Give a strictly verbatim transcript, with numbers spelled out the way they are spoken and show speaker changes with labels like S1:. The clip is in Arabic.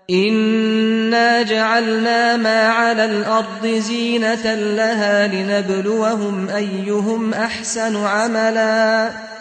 S1: إنا جعلنا ما على الأرض زينة لها لنبلوهم أيهم أحسن عملا